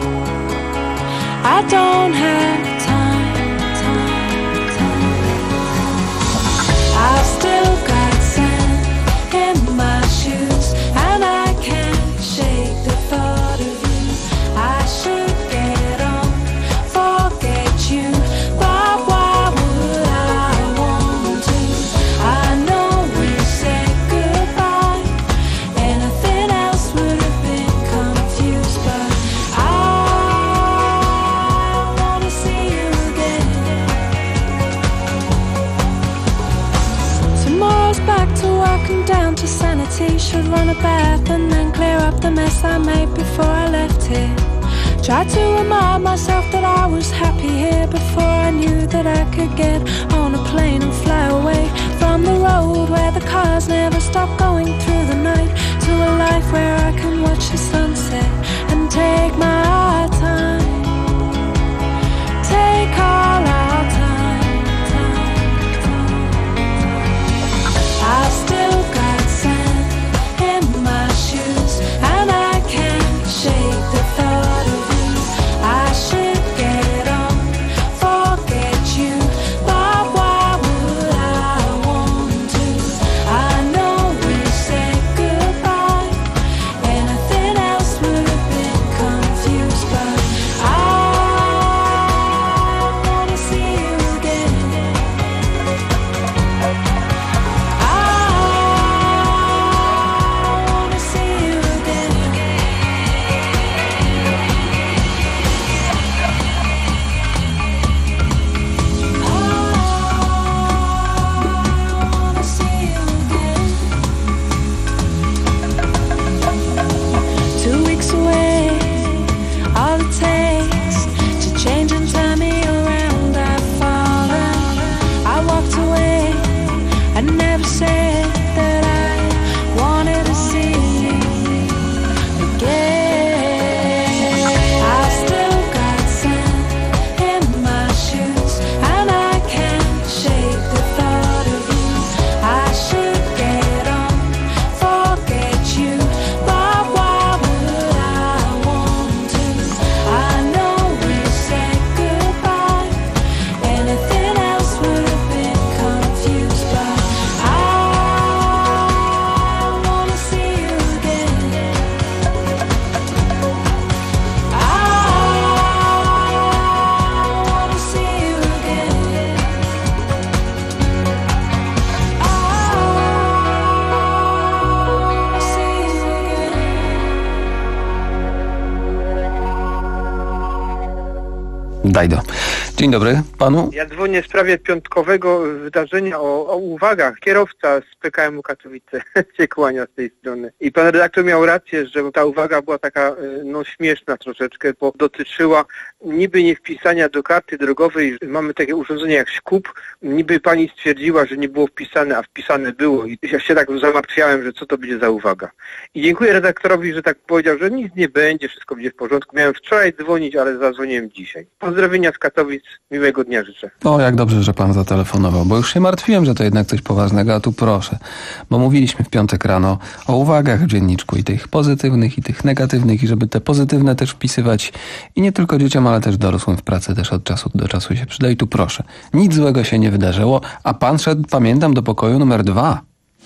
I don't have time, time, time. I've still got sand in my shoes and I can't shake the thought of you. I should get on, forget you, but why would I want to? I know we said goodbye, anything else would have been confused, but I wanna see you again. Tomorrow's back to work and down to sanity. Should run a bath and then clear up the mess I made before I left here. Tried to remind myself that I was happy here before I knew that I could get on a plane and fly away from the road where the cars never stop going through the night, to a life where I can watch the sunset and take my time, take all our time, time, time. I've still got sand in my shoes and I can't shake the thought of you. I should get on, forget you, but why would I want to? I know we said goodbye, Dzień dobry panu. Ja dzwonię w sprawie piątkowego wydarzenia o, o uwagach. Kierowca z P K M u Katowice się kłania z tej strony. I pan redaktor miał rację, że ta uwaga była taka no śmieszna troszeczkę, bo dotyczyła niby nie wpisania do karty drogowej. Mamy takie urządzenie jak Skup. Niby pani stwierdziła, że nie było wpisane, a wpisane było. I ja się tak zamartwiałem, że co to będzie za uwaga. I dziękuję redaktorowi, że tak powiedział, że nic nie będzie, wszystko będzie w porządku. Miałem wczoraj dzwonić, ale zadzwoniłem dzisiaj. Pozdrowienia z Katowic, miłego dnia życzę. O, jak dobrze, że pan zatelefonował, bo już się martwiłem, że to jednak coś poważnego, a tu proszę. Bo mówiliśmy w piątek rano o uwagach w dzienniczku i tych pozytywnych, i tych negatywnych, i żeby te pozytywne też wpisywać i nie tylko dzieciom, ale też dorosłym w pracy też od czasu do czasu się przyda. I tu proszę, nic złego się nie wydarzyło, a pan szedł, pamiętam, do pokoju numer dwa.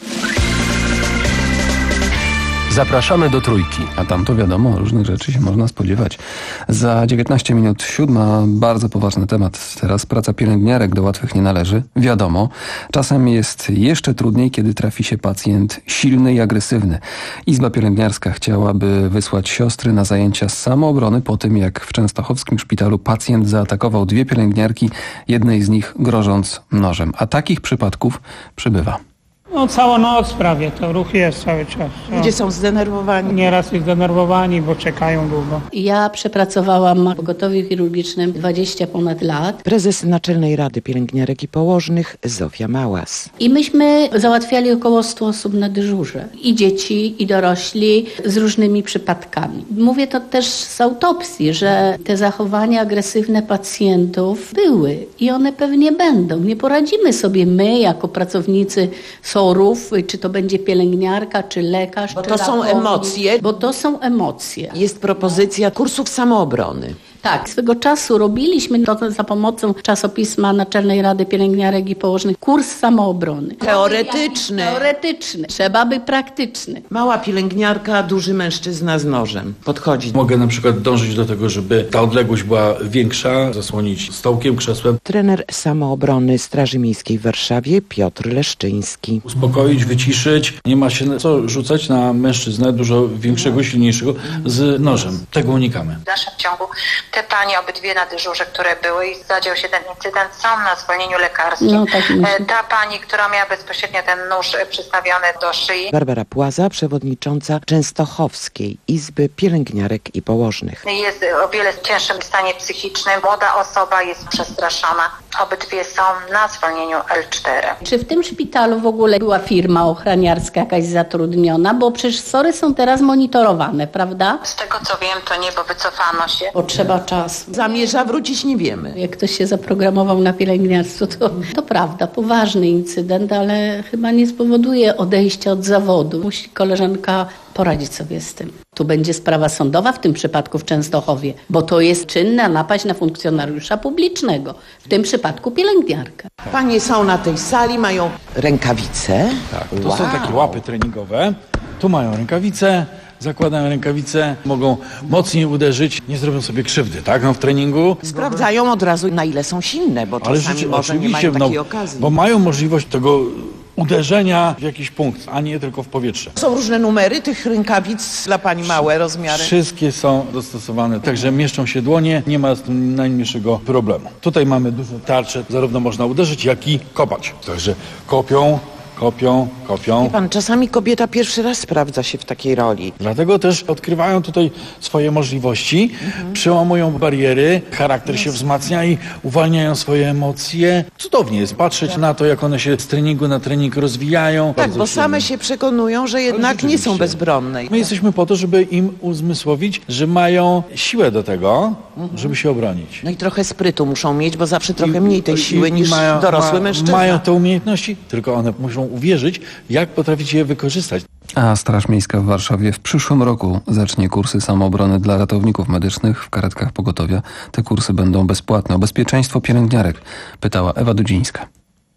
Zapraszamy do Trójki. A tam to wiadomo, różnych rzeczy się można spodziewać. Za dziewiętnaście minut siódma, bardzo poważny temat. Teraz praca pielęgniarek do łatwych nie należy. Wiadomo, czasem jest jeszcze trudniej, kiedy trafi się pacjent silny i agresywny. Izba Pielęgniarska chciałaby wysłać siostry na zajęcia z samoobrony po tym, jak w częstochowskim szpitalu pacjent zaatakował dwie pielęgniarki, jednej z nich grożąc nożem. A takich przypadków przybywa. No całą noc prawie, to ruch jest cały czas. No. Ludzie są zdenerwowani. Nieraz są zdenerwowani, bo czekają długo. Ja przepracowałam w pogotowiu chirurgicznym dwadzieścia ponad lat. Prezes Naczelnej Rady Pielęgniarek i Położnych Zofia Małas. I myśmy załatwiali około stu osób na dyżurze. I dzieci, i dorośli z różnymi przypadkami. Mówię to też z autopsji, że te zachowania agresywne pacjentów były i one pewnie będą. Nie poradzimy sobie my jako pracownicy sorów, czy to będzie pielęgniarka, czy lekarz, Bo czy to są ratownik, emocje. Bo to są emocje. Jest propozycja kursów samoobrony. Tak, swego czasu robiliśmy to za pomocą czasopisma Naczelnej Rady Pielęgniarek i Położnych kurs samoobrony. Teoretyczny. Teoretyczny. Trzeba by praktyczny. Mała pielęgniarka, duży mężczyzna z nożem. Podchodzi. Mogę na przykład dążyć do tego, żeby ta odległość była większa, zasłonić stołkiem, krzesłem. Trener samoobrony Straży Miejskiej w Warszawie Piotr Leszczyński. Uspokoić, wyciszyć. Nie ma się co rzucać na mężczyznę dużo większego, silniejszego z nożem. Tego unikamy. W dalszym ciągu te panie, obydwie na dyżurze, które były i zadział się ten incydent, są na zwolnieniu lekarskim. No, tak Ta pani, która miała bezpośrednio ten nóż przystawiony do szyi. Barbara Płaza, przewodnicząca Częstochowskiej Izby Pielęgniarek i Położnych. Jest o wiele w cięższym stanie psychicznym. Młoda osoba jest przestraszona. Obydwie są na zwolnieniu L cztery. Czy w tym szpitalu w ogóle była firma ochraniarska jakaś zatrudniona? Bo przecież sory są teraz monitorowane, prawda? Z tego co wiem, to nie, bo wycofano się. Potrzeba czasu. Zamierza wrócić, nie wiemy. Jak ktoś się zaprogramował na pielęgniarstwo, to, to prawda, poważny incydent, ale chyba nie spowoduje odejścia od zawodu. Musi koleżanka poradzić sobie z tym. Tu będzie sprawa sądowa w tym przypadku w Częstochowie, bo to jest czynna napaść na funkcjonariusza publicznego, w tym przypadku pielęgniarkę. Panie są na tej sali, mają rękawice. Tak, to wow. są takie łapy treningowe. Tu mają rękawice. Zakładają rękawice, mogą mocniej uderzyć, nie zrobią sobie krzywdy, tak, no, w treningu. Sprawdzają od razu, na ile są silne, bo Ale czasami rzeczy, może nie mają no, takiej okazji. Bo mają możliwość tego uderzenia w jakiś punkt, a nie tylko w powietrze. Są różne numery tych rękawic dla pani, małe rozmiary? Wszystkie są dostosowane, także mieszczą się dłonie, nie ma z tym najmniejszego problemu. Tutaj mamy duże tarcze, zarówno można uderzyć, jak i kopać. Także kopią, kopią, kopią. Wie pan, czasami kobieta pierwszy raz sprawdza się w takiej roli. Dlatego też odkrywają tutaj swoje możliwości, mhm. przełamują bariery, charakter Jest. się wzmacnia i uwalniają swoje emocje. Cudownie jest patrzeć tak. na to, jak one się z treningu na trening rozwijają. Tak, bo same się przekonują, że jednak nie są bezbronne. My jesteśmy po to, żeby im uzmysłowić, że mają siłę do tego, mhm. żeby się obronić. No i trochę sprytu muszą mieć, bo zawsze trochę mniej tej siły I, niż mają, dorosły ma, mężczyzna. Mają te umiejętności, tylko one muszą uwierzyć, jak potrafić je wykorzystać. A Straż Miejska w Warszawie w przyszłym roku zacznie kursy samoobrony dla ratowników medycznych w karetkach pogotowia. Te kursy będą bezpłatne. O bezpieczeństwo pielęgniarek pytała Ewa Dudzińska.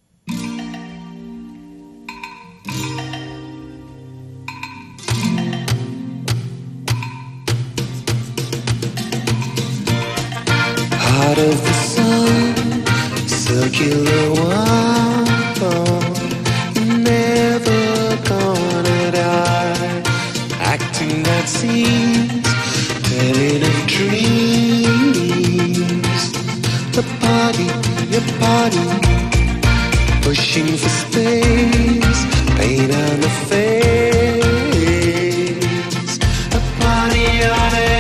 Heart of the sun, circular wall, never gonna die. Acting that scenes, telling of dreams. The party wishing for space, paint on the face, a party on it.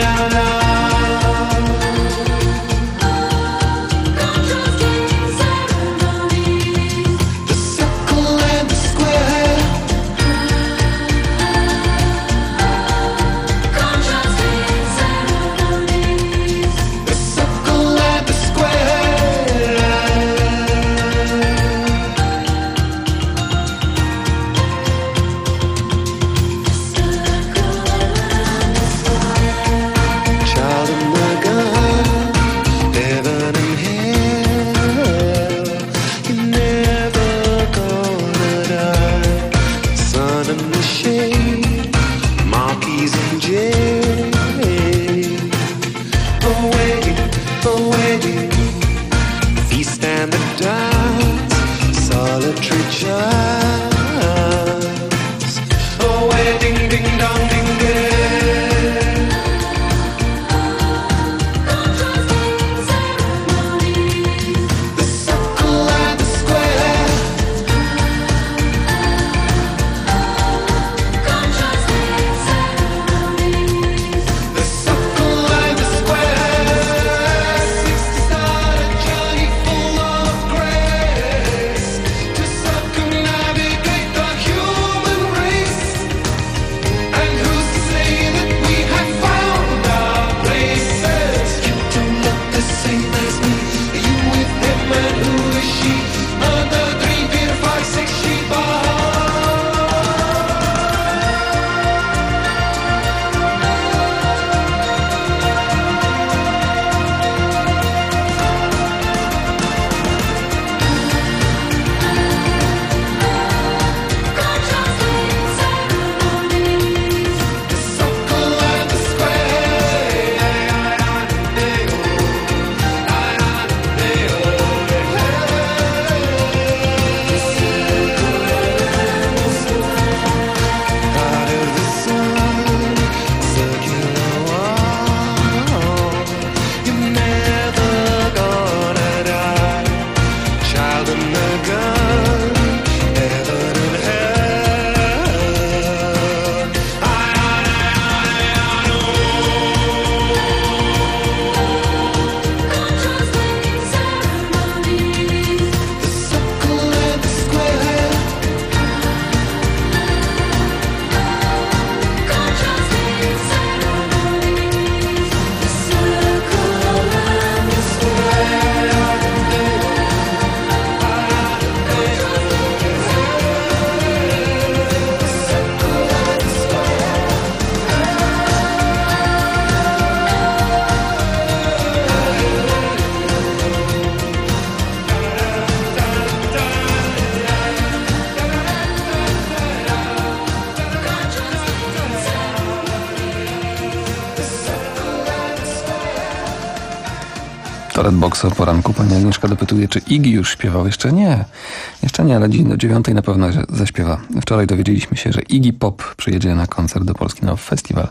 Toret Box o poranku. Pani Agnieszka dopytuje, czy Iggy już śpiewał. Jeszcze nie. Jeszcze nie, ale dziś do dziewiątej na pewno zaśpiewa. Wczoraj dowiedzieliśmy się, że Iggy Pop przyjedzie na koncert do Polski na festiwal,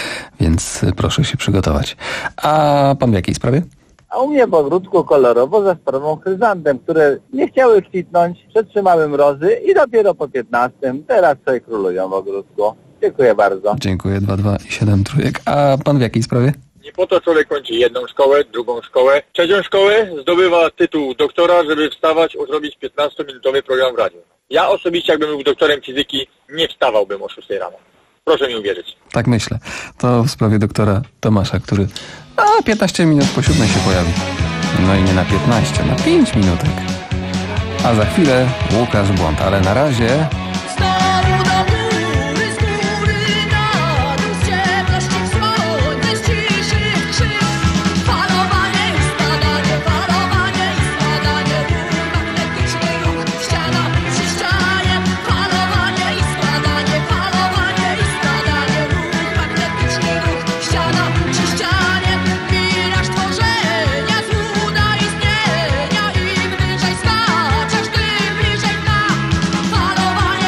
więc proszę się przygotować. A pan w jakiej sprawie? A u mnie w ogródku kolorowo za sprawą chryzantem, które nie chciały kwitnąć, przetrzymały mrozy i dopiero po piętnastym teraz sobie królują w ogródku. Dziękuję bardzo. Dziękuję. dwa dwa i siedem trójek. A pan w jakiej sprawie? Nie po to człowiek kończy jedną szkołę, drugą szkołę, trzecią szkołę, zdobywa tytuł doktora, żeby wstawać, zrobić piętnastominutowy program w radiu. Ja osobiście, jakbym był doktorem fizyki, nie wstawałbym o szóstej rano. Proszę mi uwierzyć. Tak myślę. To w sprawie doktora Tomasza, który a piętnaście minut po siódmej się pojawi. No i nie na piętnaście, na pięć minutek. A za chwilę Łukasz Błąd, ale na razie... Falowanie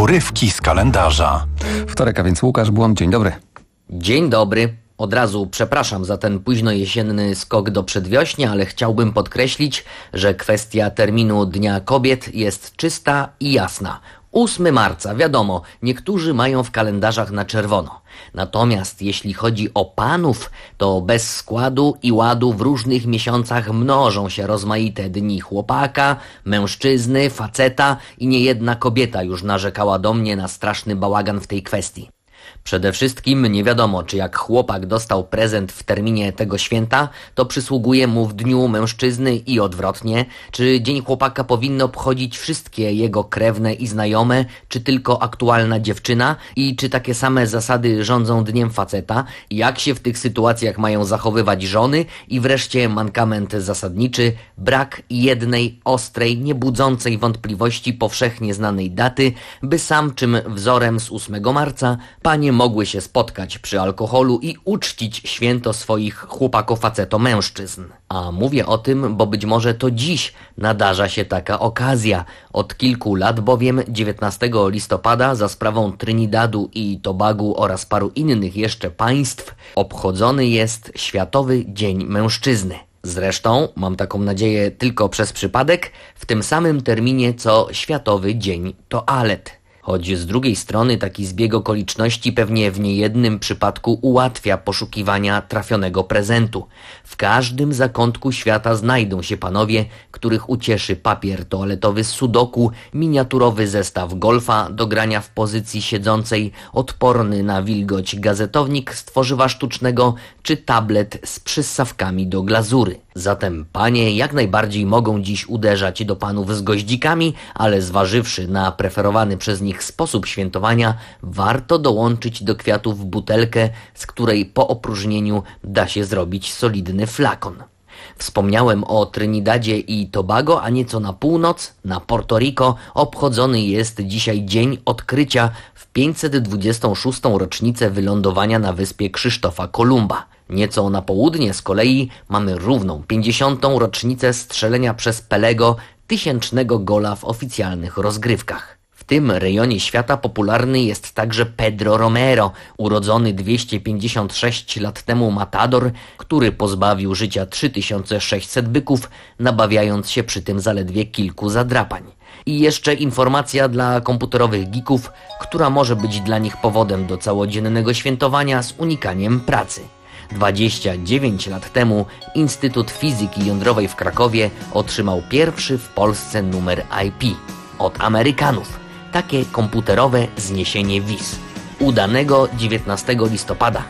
Urywki z kalendarza. Wtorek, a więc Łukasz Błąd, dzień dobry. Dzień dobry. Od razu przepraszam za ten późno jesienny skok do przedwiośnia, ale chciałbym podkreślić, że kwestia terminu Dnia Kobiet jest czysta i jasna. ósmego marca, wiadomo, niektórzy mają w kalendarzach na czerwono. Natomiast jeśli chodzi o panów, to bez składu i ładu w różnych miesiącach mnożą się rozmaite dni chłopaka, mężczyzny, faceta i niejedna kobieta już narzekała do mnie na straszny bałagan w tej kwestii. Przede wszystkim nie wiadomo, czy jak chłopak dostał prezent w terminie tego święta, to przysługuje mu w dniu mężczyzny i odwrotnie, czy dzień chłopaka powinny obchodzić wszystkie jego krewne i znajome, czy tylko aktualna dziewczyna i czy takie same zasady rządzą dniem faceta, jak się w tych sytuacjach mają zachowywać żony i wreszcie mankament zasadniczy, brak jednej ostrej, niebudzącej wątpliwości powszechnie znanej daty, by samczym wzorem z ósmego marca panie mogły się spotkać przy alkoholu i uczcić święto swoich chłopako-faceto-mężczyzn. A mówię o tym, bo być może to dziś nadarza się taka okazja. Od kilku lat bowiem dziewiętnastego listopada za sprawą Trinidadu i Tobagu oraz paru innych jeszcze państw obchodzony jest Światowy Dzień Mężczyzny. Zresztą, mam taką nadzieję tylko przez przypadek, w tym samym terminie co Światowy Dzień Toalet. Choć z drugiej strony taki zbieg okoliczności pewnie w niejednym przypadku ułatwia poszukiwania trafionego prezentu. W każdym zakątku świata znajdą się panowie, których ucieszy papier toaletowy z sudoku, miniaturowy zestaw golfa do grania w pozycji siedzącej, odporny na wilgoć gazetownik z tworzywa sztucznego czy tablet z przyssawkami do glazury. Zatem panie jak najbardziej mogą dziś uderzać do panów z goździkami, ale zważywszy na preferowany przez nich sposób świętowania, warto dołączyć do kwiatów butelkę, z której po opróżnieniu da się zrobić solidny flakon. Wspomniałem o Trinidadzie i Tobago, a nieco na północ, na Porto Rico, obchodzony jest dzisiaj dzień odkrycia w pięćset dwudziestą szóstą rocznicę wylądowania na wyspie Krzysztofa Kolumba. Nieco na południe z kolei mamy równą pięćdziesiątą rocznicę strzelenia przez Pelego tysięcznego gola w oficjalnych rozgrywkach. W tym rejonie świata popularny jest także Pedro Romero, urodzony dwieście pięćdziesiąt sześć lat temu matador, który pozbawił życia trzy tysiące sześćset byków, nabawiając się przy tym zaledwie kilku zadrapań. I jeszcze informacja dla komputerowych geeków, która może być dla nich powodem do całodziennego świętowania z unikaniem pracy. dwadzieścia dziewięć lat temu Instytut Fizyki Jądrowej w Krakowie otrzymał pierwszy w Polsce numer I P od Amerykanów. Takie komputerowe zniesienie wiz. Udanego dziewiętnastego listopada.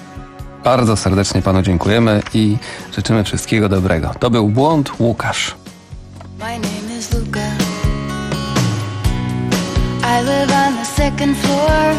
Bardzo serdecznie panu dziękujemy i życzymy wszystkiego dobrego. To był Błąd, Łukasz. My name is Luca. I live on the second floor.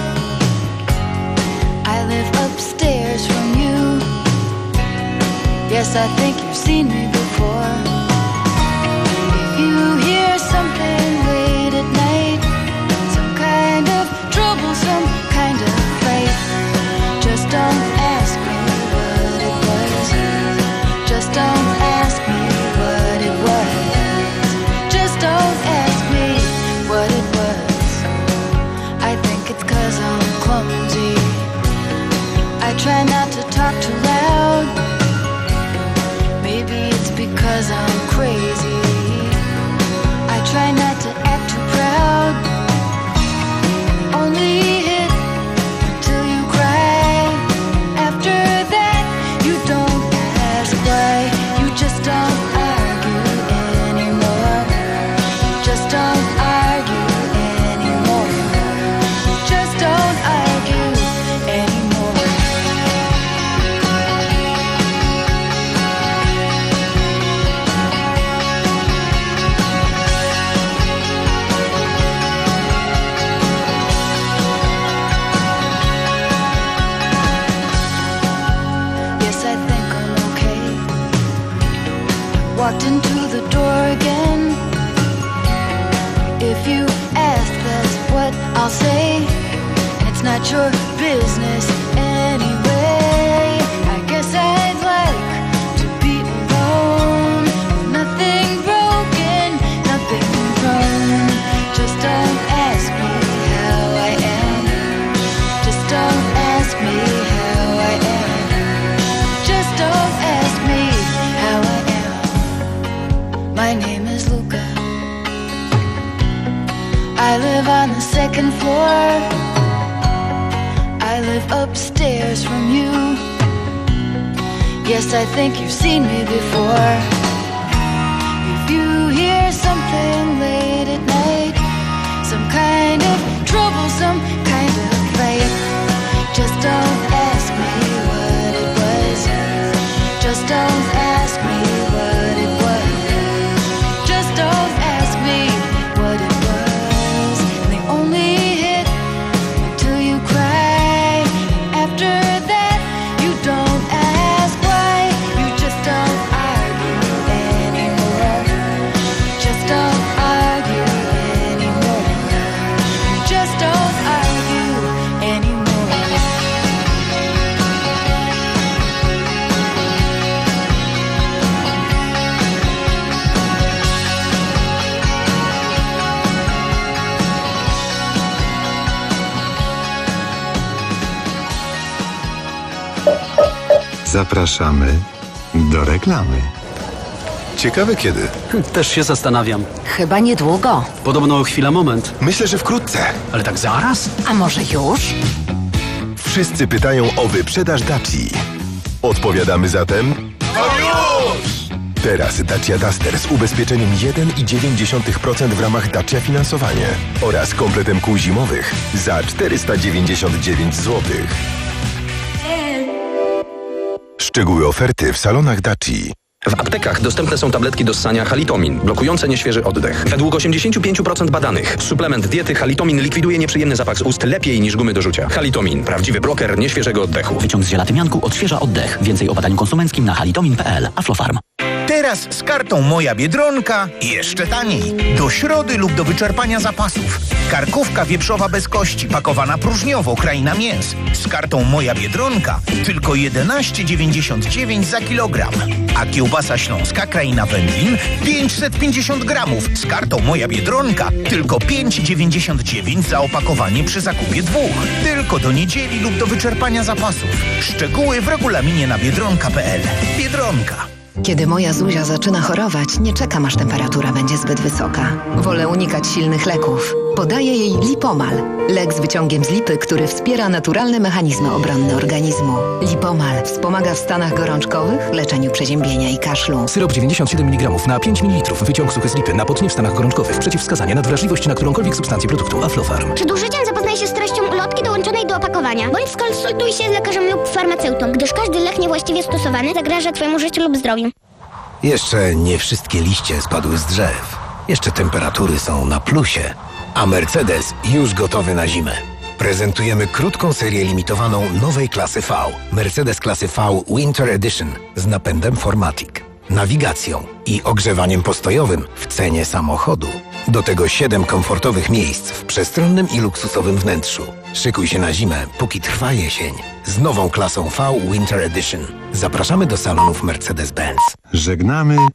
I live upstairs from you. Yes, I think you've seen me before. If you hear something late at night, some kind of trouble, some kind of fight, just don't ask me what it was. Just don't ask me what it was. Just don't ask me what it was. I think it's 'cause I'm clumsy. I try not to talk too loud. Maybe it's the second floor. I live upstairs from you. Yes, I think you've seen me before. If you hear something late at night, some kind of trouble, some kind of fight, just don't ask me what it was. Just don't ask me what it was. Just don't ask me what it was. And they only hit until you cry. After that, you don't ask why. You just don't argue anymore. Just don't argue anymore. You just don't argue anymore. Zapraszamy do reklamy. Ciekawe kiedy? Też się zastanawiam. Chyba niedługo. Podobno chwila, moment. Myślę, że wkrótce. Ale tak zaraz? A może już? Wszyscy pytają o wyprzedaż Daci. Odpowiadamy zatem... No już! Teraz Dacia Duster z ubezpieczeniem jeden i dziewięć dziesiątych procent w ramach Dacia Finansowanie oraz kompletem kół zimowych za czterysta dziewięćdziesiąt dziewięć złotych. Szczegóły oferty w salonach Daci. W aptekach dostępne są tabletki do ssania Halitomin, blokujące nieświeży oddech. Według osiemdziesiąt pięć procent badanych suplement diety Halitomin likwiduje nieprzyjemny zapach z ust lepiej niż gumy do rzucia. Halitomin, prawdziwy bloker nieświeżego oddechu. Wyciąg z ziela tymianku odświeża oddech. Więcej o badaniu konsumenckim na halitomin kropka p l. Aflofarm. Teraz z kartą Moja Biedronka jeszcze taniej. Do środy lub do wyczerpania zapasów. Karkówka wieprzowa bez kości, pakowana próżniowo, kraina mięs. Z kartą Moja Biedronka tylko jedenaście dziewięćdziesiąt dziewięć za kilogram. A kiełbasa śląska, kraina wędlin, pięćset pięćdziesiąt gramów. Z kartą Moja Biedronka tylko pięć dziewięćdziesiąt dziewięć za opakowanie przy zakupie dwóch. Tylko do niedzieli lub do wyczerpania zapasów. Szczegóły w regulaminie na biedronka kropka p l. Biedronka. Kiedy moja Zuzia zaczyna chorować, nie czekam, aż temperatura będzie zbyt wysoka. Wolę unikać silnych leków. Podaję jej Lipomal. Lek z wyciągiem z lipy, który wspiera naturalne mechanizmy obronne organizmu. Lipomal wspomaga w stanach gorączkowych, leczeniu przeziębienia i kaszlu. Syrop dziewięćdziesiąt siedem miligramów na pięć mililitrów. Wyciąg suchy z lipy na potnie w stanach gorączkowych. Przeciwwskazania na wrażliwość na którąkolwiek substancję produktu. Aflofarm. Przed użyciem zapoznaj się z treścią ulotki dołączonej do opakowania, bądź skonsultuj się z lekarzem lub farmaceutą, gdyż każdy lek niewłaściwie stosowany zagraża Twojemu życiu lub zdrowiu. Jeszcze nie wszystkie liście spadły z drzew. Jeszcze temperatury są na plusie. A Mercedes już gotowy na zimę. Prezentujemy krótką serię limitowaną nowej klasy V. Mercedes klasy V Winter Edition z napędem cztery matic, nawigacją i ogrzewaniem postojowym w cenie samochodu. Do tego siedem komfortowych miejsc w przestronnym i luksusowym wnętrzu. Szykuj się na zimę, póki trwa jesień. Z nową klasą V Winter Edition. Zapraszamy do salonów Mercedes-Benz. Żegnamy